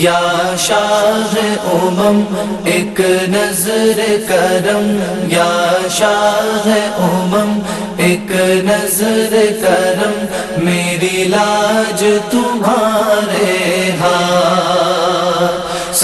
یا شاہ ایک نظر کرم، یا شاہ ایک نظر کرم، میری لاج تمہارے ہاتھ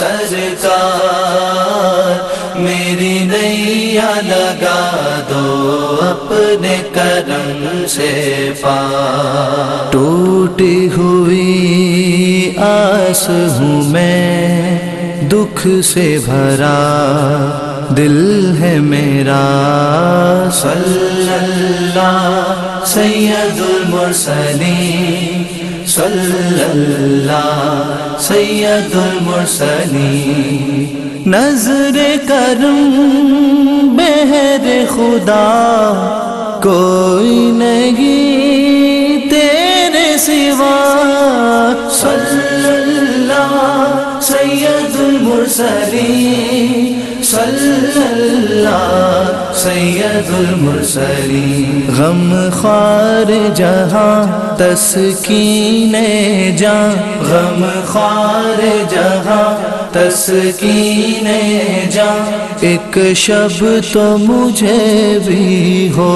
سرکار، میری نیا لگا دو اپنے کرم سے پار۔ ٹوٹی ہوئی آس ہوں میں، دکھ سے بھرا دل ہے میرا، صلی اللہ سید المرسلین، صلی اللہ سید المرسلین۔ نظر کرم بہر خدا کوئی نہیں تیرے سوا، صلی اللہ سید المرسلین، صلی اللہ سید المرسلین۔ غم خوار جہاں تسکین جاں، غم خوار جہاں تسکین جاں، ایک شب تو مجھے بھی ہو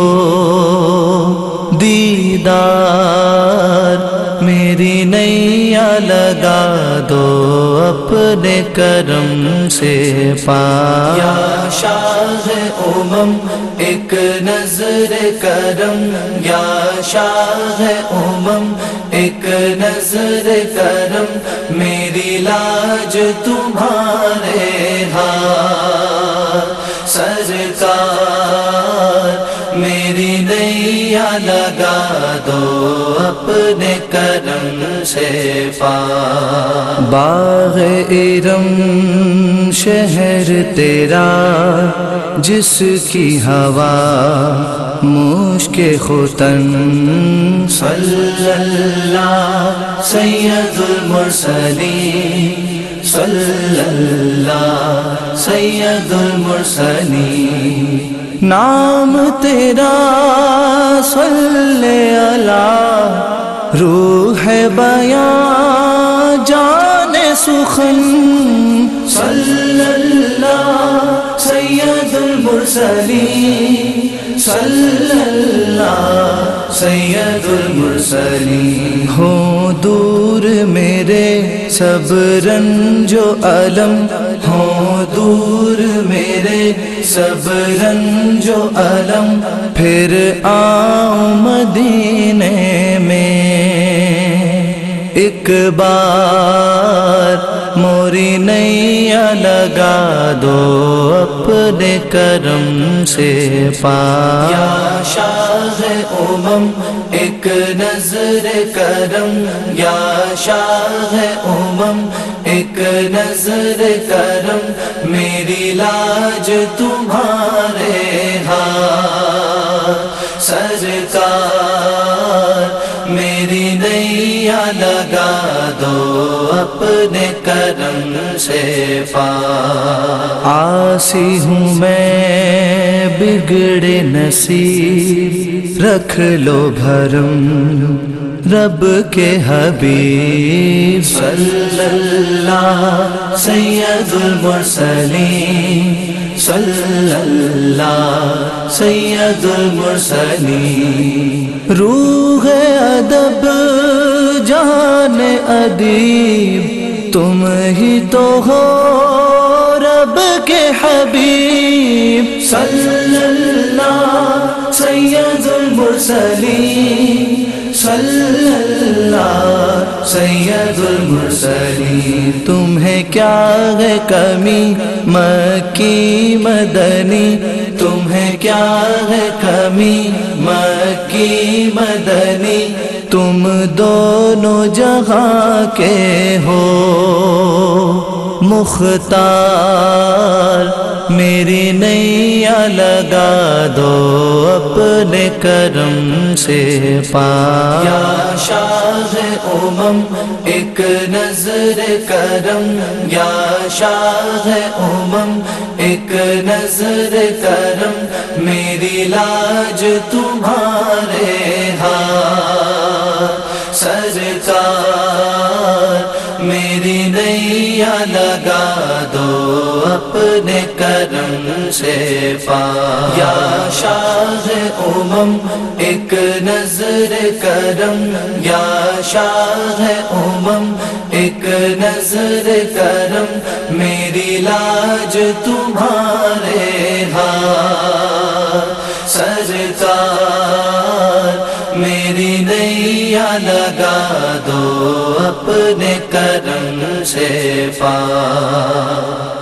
دیدار، میری نیا لگا دو اپنے کرم سے پار۔ یا شاہ ایک نظر کرم، یا شاہ ایک نظر کرم، میری لاج تمہارے ہاتھ سرکار، میری نیا لگا دو اپنے کرم سے پار۔ باغ ارم شہر تیرا جس کی ہوا مشک ختن، صلی اللہ سید المرسلین، صلی اللہ سید المرسلین۔ نام تیرا صلی اللہ روح بیاں جان سخن، صلی اللہ سید المرسلین، صلی اللہ سید المرسلین۔ ہو دور میرے سب رنج و علم، ہو دور میرے سب رنج و علم، پھر آؤں مدینے میں ایک بار، موری نیا لگا دو اپنے کرم سے پار۔ یا شاہ ایک نظر کرم، یا شاہ ایک نظر کرم، میری لاج تمہارے ہاتھ سرکار، میری نیا لگا دو اپنے کرم سے پار۔ آسی ہوں میں بگڑے نصیب، رکھ لو بھرم رب کے حبیب، صلی اللہ سید المرسلین، صلی اللہ سید المرسلین۔ روح ادب جان ادیب تم ہی تو ہو رب کے حبیب، صلی اللہ سید المرسلین، صلی اللہ سید المرسلین۔ تمہیں کیا ہے کمی مکی مدنی، تمہیں کیا ہے کمی مکی مدنی، تم دونوں جہاں کے ہو مختار، میری نیا لگا دو اپنے کرم سے پار۔ یا شاہ ایک نظر کرم، یا شاہ ایک نظر کرم، میری لاج تمہارے ہاتھ سرکار میری نیا لگا دو اپنے کرم سے پار یا شاہ امم ایک نظر کرم یا شاہ امم ایک نظر کرم میری لاج تمہارے ہاتھ سرکار میری نیا لگا دو اپنے کرم سے پار